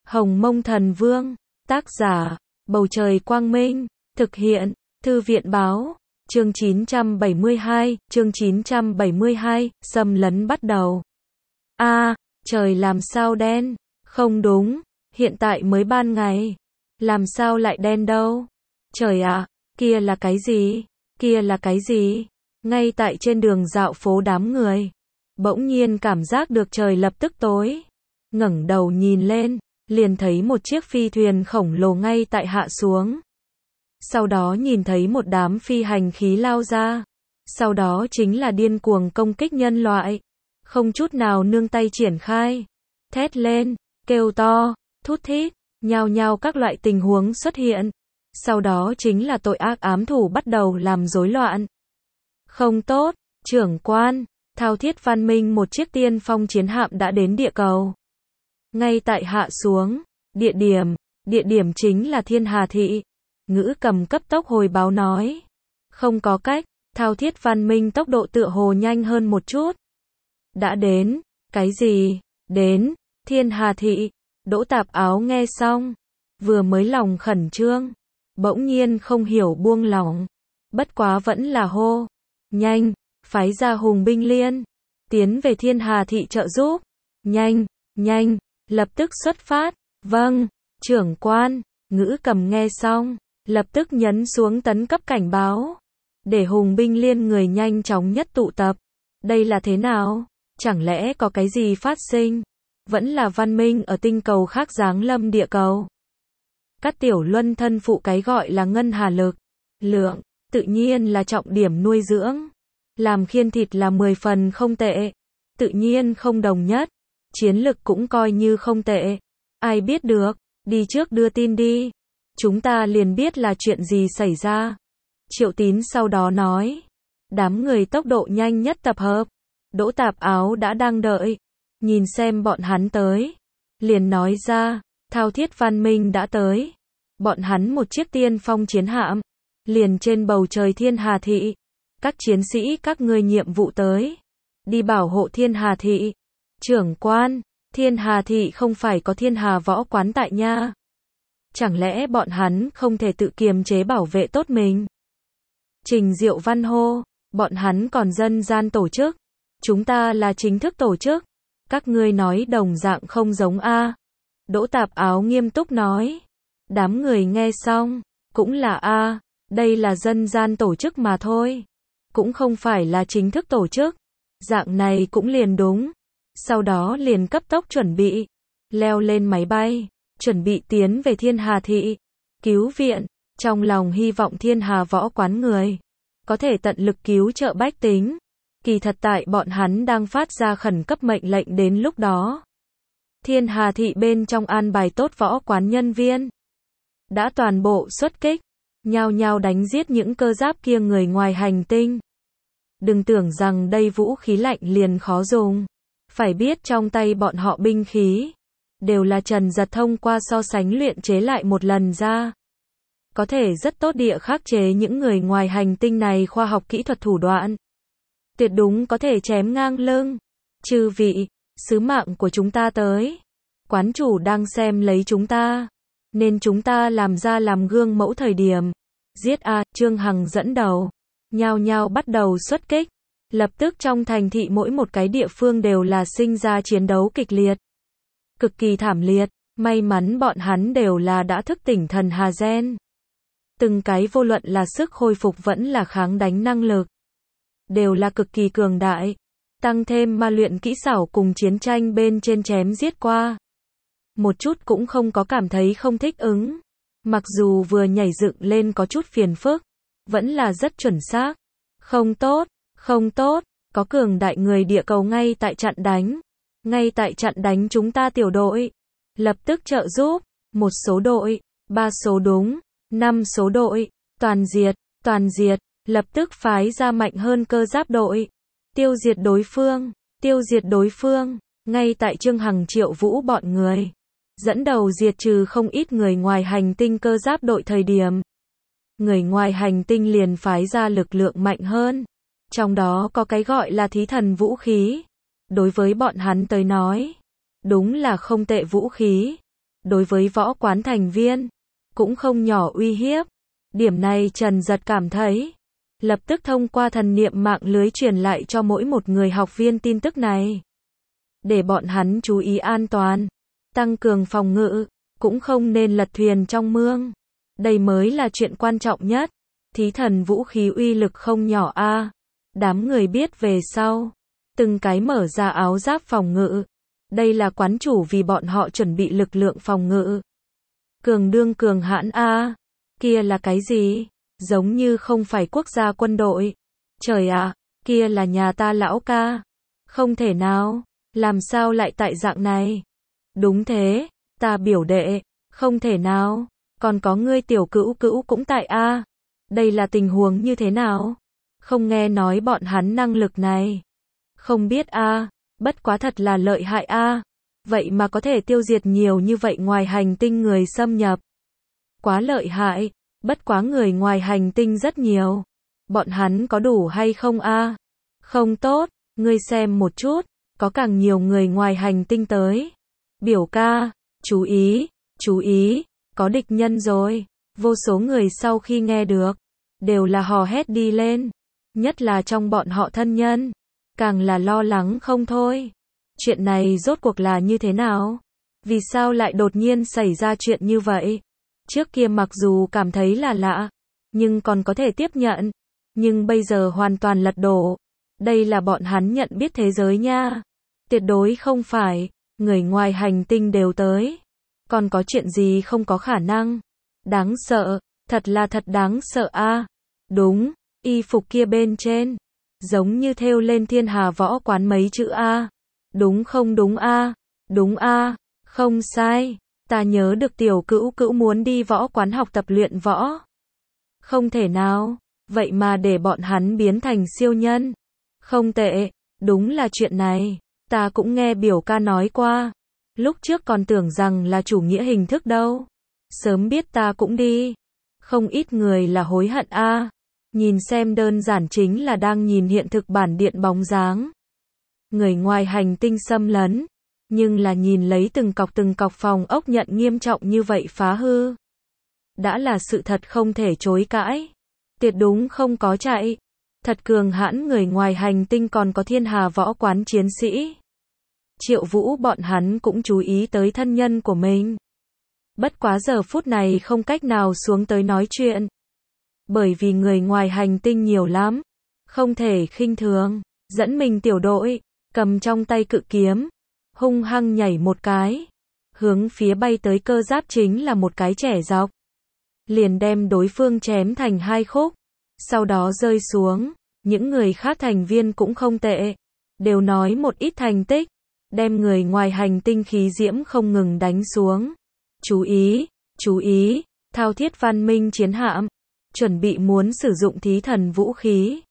Hồng Mông Thần Vương, tác giả, Bầu Trời Quang Minh, thực hiện, Thư viện Báo, chương 972, xâm lấn bắt đầu. Trời làm sao đen? Không đúng, hiện tại mới ban ngày. Làm sao lại đen đâu? Trời ạ, kia là cái gì? Kia là cái gì? Ngay tại trên đường dạo phố đám người, bỗng nhiên cảm giác được trời lập tức tối. Ngẩng đầu nhìn lên, liền thấy một chiếc phi thuyền khổng lồ ngay tại hạ xuống. Sau đó nhìn thấy một đám phi hành khí lao ra. Sau đó chính là điên cuồng công kích nhân loại. Không chút nào nương tay triển khai. Thét lên, kêu to, thút thít, nhao nhao các loại tình huống xuất hiện. Sau đó chính là tội ác ám thủ bắt đầu làm rối loạn. Không tốt, trưởng quan, thao thiết văn minh một chiếc tiên phong chiến hạm đã đến địa cầu. Ngay tại hạ xuống, địa điểm chính là Thiên Hà Thị. Ngữ Cầm cấp tốc hồi báo nói. Không có cách, thao thiết văn minh tốc độ tựa hồ nhanh hơn một chút. Đã đến, cái gì? Đến, Thiên Hà Thị. Đỗ Tạp Áo nghe xong, vừa mới lòng khẩn trương, bỗng nhiên không hiểu buông lỏng. Bất quá vẫn là hô. Nhanh, phái ra hùng binh liên, tiến về Thiên Hà Thị trợ giúp. Nhanh, lập tức xuất phát. Vâng, trưởng quan. Ngữ Cầm nghe xong, lập tức nhấn xuống tấn cấp cảnh báo. Để hùng binh liên người nhanh chóng nhất tụ tập. Đây là thế nào? Chẳng lẽ có cái gì phát sinh? Vẫn là văn minh ở tinh cầu khác giáng lâm địa cầu. Các tiểu luân thân phụ cái gọi là ngân hà lực. Lượng, tự nhiên là trọng điểm nuôi dưỡng. Làm khiên thịt là 10 phần không tệ. Tự nhiên không đồng nhất. Chiến lực cũng coi như không tệ. Ai biết được, đi trước đưa tin đi. Chúng ta liền biết là chuyện gì xảy ra. Triệu Tín sau đó nói. Đám người tốc độ nhanh nhất tập hợp. Đỗ Tạp Áo đã đang đợi. Nhìn xem bọn hắn tới. Liền nói ra, thao thiết văn minh đã tới. Bọn hắn một chiếc tiên phong chiến hạm. Liền trên bầu trời Thiên Hà Thị. Các chiến sĩ các ngươi nhiệm vụ tới. Đi bảo hộ Thiên Hà Thị. Trưởng quan, Thiên Hà Thị không phải có Thiên Hà võ quán tại nha. Chẳng lẽ bọn hắn không thể tự kiềm chế bảo vệ tốt mình? Trình Diệu Văn hô, bọn hắn còn dân gian tổ chức. Chúng ta là chính thức tổ chức. Các ngươi nói đồng dạng không giống a. Đỗ Tạp Áo nghiêm túc nói. Đám người nghe xong, cũng là a, đây là dân gian tổ chức mà thôi. Cũng không phải là chính thức tổ chức. Dạng này cũng liền đúng. Sau đó liền cấp tốc chuẩn bị. Leo lên máy bay. Chuẩn bị tiến về Thiên Hà Thị. Cứu viện. Trong lòng hy vọng Thiên Hà võ quán người có thể tận lực cứu trợ bách tính. Kỳ thật tại bọn hắn đang phát ra khẩn cấp mệnh lệnh đến lúc đó. Thiên Hà Thị bên trong an bài tốt võ quán nhân viên. Đã toàn bộ xuất kích. Nhao nhao đánh giết những cơ giáp kia người ngoài hành tinh. Đừng tưởng rằng đây vũ khí lạnh liền khó dùng. Phải biết trong tay bọn họ binh khí đều là Trần Giật thông qua so sánh luyện chế lại một lần ra. Có thể rất tốt địa khắc chế những người ngoài hành tinh này khoa học kỹ thuật thủ đoạn. Tuyệt đúng có thể chém ngang lưng. Chư vị, sứ mạng của chúng ta tới. Quán chủ đang xem lấy chúng ta. Nên chúng ta làm ra làm gương mẫu thời điểm. Giết a, Trương Hằng dẫn đầu. Nhao nhao bắt đầu xuất kích. Lập tức trong thành thị mỗi một cái địa phương đều là sinh ra chiến đấu kịch liệt. Cực kỳ thảm liệt. May mắn bọn hắn đều là đã thức tỉnh thần hà gen. Từng cái vô luận là sức hồi phục vẫn là kháng đánh năng lực. Đều là cực kỳ cường đại. Tăng thêm ma luyện kỹ xảo cùng chiến tranh bên trên chém giết qua. Một chút cũng không có cảm thấy không thích ứng. Mặc dù vừa nhảy dựng lên có chút phiền phức. Vẫn là rất chuẩn xác. Không tốt, có cường đại người địa cầu ngay tại chặn đánh. Ngay tại chặn đánh chúng ta tiểu đội. Lập tức trợ giúp. 1 số đội, 3 số đúng, 5 số đội, toàn diệt, lập tức phái ra mạnh hơn cơ giáp đội. Tiêu diệt đối phương, ngay tại Trương Hằng triệu vũ bọn người. Dẫn đầu diệt trừ không ít người ngoài hành tinh cơ giáp đội thời điểm. Người ngoài hành tinh liền phái ra lực lượng mạnh hơn. Trong đó có cái gọi là thí thần vũ khí. Đối với bọn hắn tới nói, đúng là không tệ vũ khí. đối với võ quán thành viên, cũng không nhỏ uy hiếp. Điểm này Trần Giật cảm thấy, lập tức thông qua thần niệm mạng lưới truyền lại cho mỗi một người học viên tin tức này. Để bọn hắn chú ý an toàn, tăng cường phòng ngự, cũng không nên lật thuyền trong mương. Đây mới là chuyện quan trọng nhất. Thí thần vũ khí uy lực không nhỏ a. Đám người biết về sau, từng cái mở ra áo giáp phòng ngự. Đây là quán chủ vì bọn họ chuẩn bị lực lượng phòng ngự. Cường đương cường hãn a. Kia là cái gì? Giống như không phải quốc gia quân đội. Trời ạ, kia là nhà ta lão ca. Không thể nào, làm sao lại tại dạng này? Đúng thế, ta biểu đệ, không thể nào, còn có ngươi tiểu cữu cữu cũng tại a. Đây là tình huống như thế nào? Không nghe nói bọn hắn năng lực này. Không biết a, bất quá thật là lợi hại a. Vậy mà có thể tiêu diệt nhiều như vậy ngoài hành tinh người xâm nhập. Quá lợi hại, bất quá người ngoài hành tinh rất nhiều. Bọn hắn có đủ hay không a? Không tốt, ngươi xem một chút, có càng nhiều người ngoài hành tinh tới. Biểu ca, chú ý, có địch nhân rồi. Vô số người sau khi nghe được, đều là hò hét đi lên. Nhất là trong bọn họ thân nhân, càng là lo lắng không thôi. Chuyện này rốt cuộc là như thế nào? Vì sao lại đột nhiên xảy ra chuyện như vậy? Trước kia mặc dù cảm thấy là lạ, nhưng còn có thể tiếp nhận. Nhưng bây giờ hoàn toàn lật đổ. Đây là bọn hắn nhận biết thế giới nha. Tuyệt đối không phải, người ngoài hành tinh đều tới. Còn có chuyện gì không có khả năng? Đáng sợ, thật là thật đáng sợ a. Đúng, y phục kia bên trên, giống như thêu lên Thiên Hà Võ Quán mấy chữ a. Đúng không đúng a? Đúng a, không sai. Ta nhớ được tiểu cữu cữu muốn đi võ quán học tập luyện võ. Không thể nào, vậy mà để bọn hắn biến thành siêu nhân. Không tệ, đúng là chuyện này, ta cũng nghe biểu ca nói qua. Lúc trước còn tưởng rằng là chủ nghĩa hình thức đâu. Sớm biết ta cũng đi. Không ít người là hối hận a. Nhìn xem đơn giản chính là đang nhìn hiện thực bản điện bóng dáng. Người ngoài hành tinh xâm lấn, nhưng là nhìn lấy từng cọc phòng ốc nhận nghiêm trọng như vậy phá hư. Đã là sự thật không thể chối cãi. Tuyệt đúng không có chạy. Thật cường hãn, người ngoài hành tinh còn có Thiên Hà Võ Quán chiến sĩ. Triệu Vũ bọn hắn cũng chú ý tới thân nhân của mình. Bất quá giờ phút này không cách nào xuống tới nói chuyện. Bởi vì người ngoài hành tinh nhiều lắm. Không thể khinh thường. Dẫn mình tiểu đội, cầm trong tay cự kiếm, hung hăng nhảy một cái. Hướng phía bay tới cơ giáp chính là một cái chẻ dọc. Liền đem đối phương chém thành hai khúc. Sau đó rơi xuống. Những người khác thành viên cũng không tệ. Đều nói một ít thành tích. Đem người ngoài hành tinh khí diễm không ngừng đánh xuống. Chú ý, thao thiết văn minh chiến hạm. Chuẩn bị muốn sử dụng thí thần vũ khí.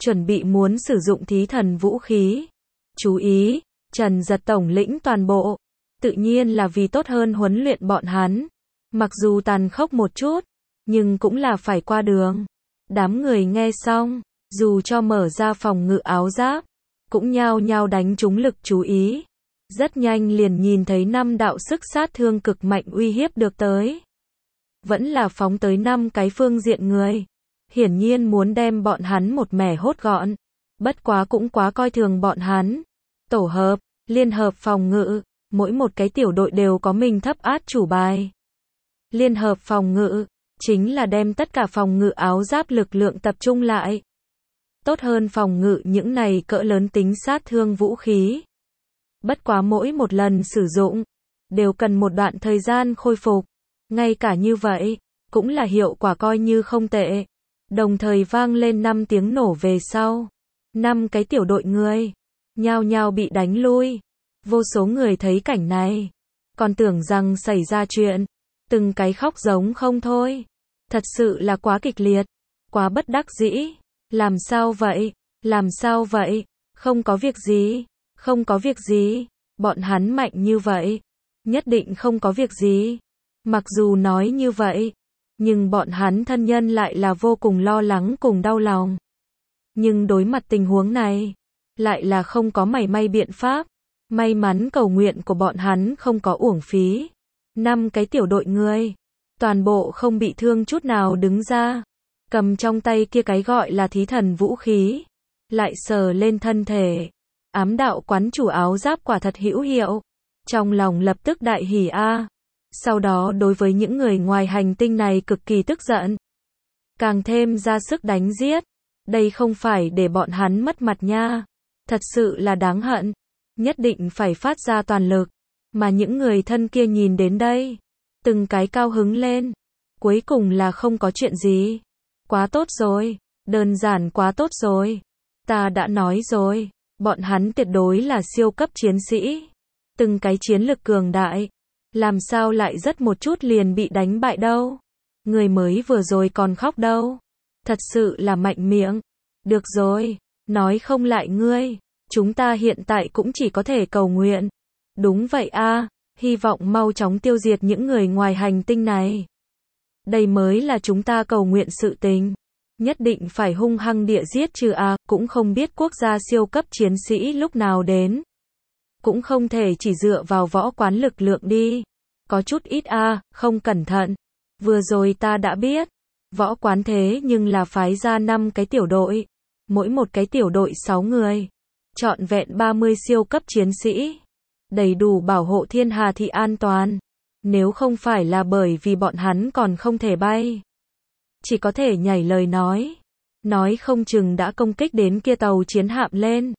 Chú ý, Trần Giật tổng lĩnh toàn bộ. Tự nhiên là vì tốt hơn huấn luyện bọn hắn. Mặc dù tàn khốc một chút, nhưng cũng là phải qua đường. Đám người nghe xong, dù cho mở ra phòng ngự áo giáp, cũng nhao nhao đánh trúng lực chú ý. Rất nhanh liền nhìn thấy 5 đạo sức sát thương cực mạnh uy hiếp được tới. Vẫn là phóng tới 5 cái phương diện người. Hiển nhiên muốn đem bọn hắn một mẻ hốt gọn. Bất quá cũng quá coi thường bọn hắn. Tổ hợp, liên hợp phòng ngự, mỗi một cái tiểu đội đều có mình thấp át chủ bài. Liên hợp phòng ngự, chính là đem tất cả phòng ngự áo giáp lực lượng tập trung lại. Tốt hơn phòng ngự những này cỡ lớn tính sát thương vũ khí. Bất quá mỗi một lần sử dụng, đều cần một đoạn thời gian khôi phục. Ngay cả như vậy, cũng là hiệu quả coi như không tệ. Đồng thời vang lên 5 tiếng nổ về sau. 5 cái tiểu đội người, nhao nhao bị đánh lui. Vô số người thấy cảnh này, còn tưởng rằng xảy ra chuyện. Từng cái khóc giống không thôi. Thật sự là quá kịch liệt, quá bất đắc dĩ. Làm sao vậy? Không có việc gì. Bọn hắn mạnh như vậy, nhất định không có việc gì. Mặc dù nói như vậy, nhưng bọn hắn thân nhân lại là vô cùng lo lắng cùng đau lòng. Nhưng đối mặt tình huống này, lại là không có mảy may biện pháp. May mắn cầu nguyện của bọn hắn không có uổng phí. 5 cái tiểu đội người, toàn bộ không bị thương chút nào đứng ra, cầm trong tay kia cái gọi là thí thần vũ khí, lại sờ lên thân thể. Ám đạo quán chủ áo giáp quả thật hữu hiệu, trong lòng lập tức đại hỉ a. Sau đó đối với những người ngoài hành tinh này cực kỳ tức giận, càng thêm ra sức đánh giết. Đây không phải để bọn hắn mất mặt nha, thật sự là đáng hận, nhất định phải phát ra toàn lực. Mà những người thân kia nhìn đến đây, từng cái cao hứng lên, cuối cùng là không có chuyện gì. Quá tốt rồi, đơn giản quá tốt rồi. Ta đã nói rồi, bọn hắn tuyệt đối là siêu cấp chiến sĩ, từng cái chiến lực cường đại, làm sao lại rất một chút liền bị đánh bại đâu. Người mới vừa rồi còn khóc đâu, thật sự là mạnh miệng. Được rồi, nói không lại ngươi, chúng ta hiện tại cũng chỉ có thể cầu nguyện. Đúng vậy a, hy vọng mau chóng tiêu diệt những người ngoài hành tinh này. Đây mới là chúng ta cầu nguyện sự tình. Nhất định phải hung hăng địa giết trừ a, cũng không biết quốc gia siêu cấp chiến sĩ lúc nào đến. Cũng không thể chỉ dựa vào võ quán lực lượng đi. Có chút ít a, không cẩn thận. Vừa rồi ta đã biết, võ quán thế nhưng là phái ra 5 cái tiểu đội, mỗi một cái tiểu đội 6 người, trọn vẹn 30 siêu cấp chiến sĩ, đầy đủ bảo hộ Thiên Hà thị an toàn. Nếu không phải là bởi vì bọn hắn còn không thể bay, chỉ có thể nhảy lời nói không chừng đã công kích đến kia tàu chiến hạm lên.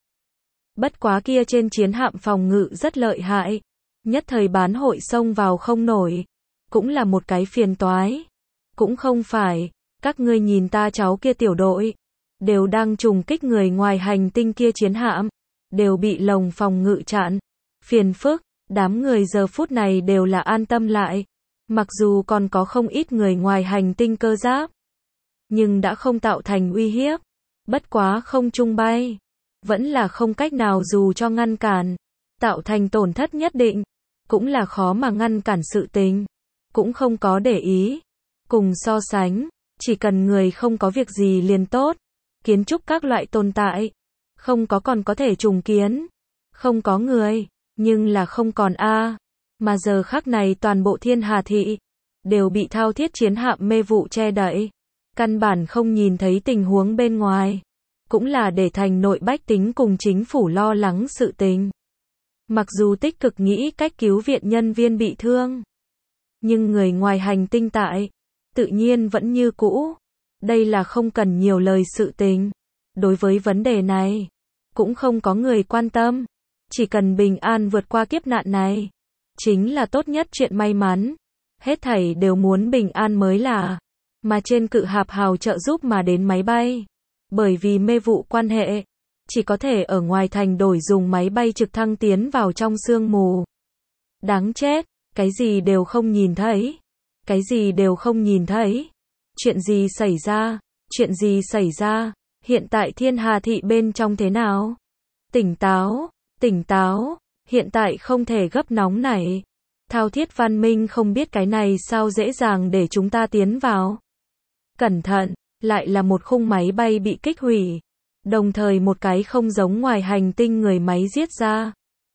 Bất quá kia trên chiến hạm phòng ngự rất lợi hại, nhất thời bán hội xông vào không nổi, cũng là một cái phiền toái. Cũng không phải, các ngươi nhìn ta cháu kia tiểu đội, đều đang trùng kích người ngoài hành tinh kia chiến hạm, đều bị lồng phòng ngự chặn. Phiền phức, đám người giờ phút này đều là an tâm lại, mặc dù còn có không ít người ngoài hành tinh cơ giáp, nhưng đã không tạo thành uy hiếp. Bất quá không trung bay, vẫn là không cách nào dù cho ngăn cản, tạo thành tổn thất nhất định, cũng là khó mà ngăn cản sự tình, cũng không có để ý. Cùng so sánh, chỉ cần người không có việc gì liền tốt, kiến trúc các loại tồn tại, không có còn có thể trùng kiến, không có người, nhưng là không còn a. Mà giờ khắc này toàn bộ Thiên Hà thị, đều bị thao thiết chiến hạm mê vụ che đậy, căn bản không nhìn thấy tình huống bên ngoài, cũng là để thành nội bách tính cùng chính phủ lo lắng sự tình. Mặc dù tích cực nghĩ cách cứu viện nhân viên bị thương, nhưng người ngoài hành tinh tại, tự nhiên vẫn như cũ. Đây là không cần nhiều lời sự tình. Đối với vấn đề này, cũng không có người quan tâm. Chỉ cần bình an vượt qua kiếp nạn này, chính là tốt nhất chuyện may mắn. Hết thảy đều muốn bình an mới là. Mà trên cự hạp hào trợ giúp mà đến máy bay, bởi vì mê vụ quan hệ, chỉ có thể ở ngoài thành đổi dùng máy bay trực thăng tiến vào trong sương mù. Đáng chết, cái gì đều không nhìn thấy. Cái gì đều không nhìn thấy. Chuyện gì xảy ra? Chuyện gì xảy ra? Hiện tại Thiên Hà thị bên trong thế nào? Tỉnh táo, tỉnh táo, hiện tại không thể gấp nóng nảy. Thao thiết văn minh không biết cái này sao dễ dàng để chúng ta tiến vào. Cẩn thận, lại là một khung máy bay bị kích hủy. Đồng thời một cái không giống ngoài hành tinh người máy giết ra.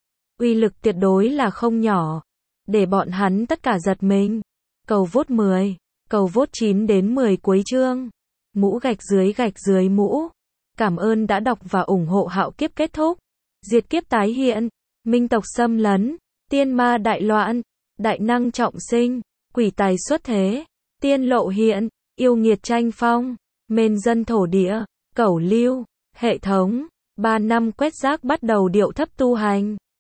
Uy lực tuyệt đối là không nhỏ, để bọn hắn tất cả giật mình. Cầu vote 10, cầu vote 9 đến 10 cuối chương. Mũ gạch dưới mũ. Cảm ơn đã đọc và ủng hộ Hạo Kiếp kết thúc. Diệt kiếp tái hiện, minh tộc xâm lấn, tiên ma đại loạn, đại năng trọng sinh, quỷ tài xuất thế, tiên lộ hiện, yêu nghiệt tranh phong, mên dân thổ địa, cẩu lưu, hệ thống, 3 năm quét rác bắt đầu điệu thấp tu hành.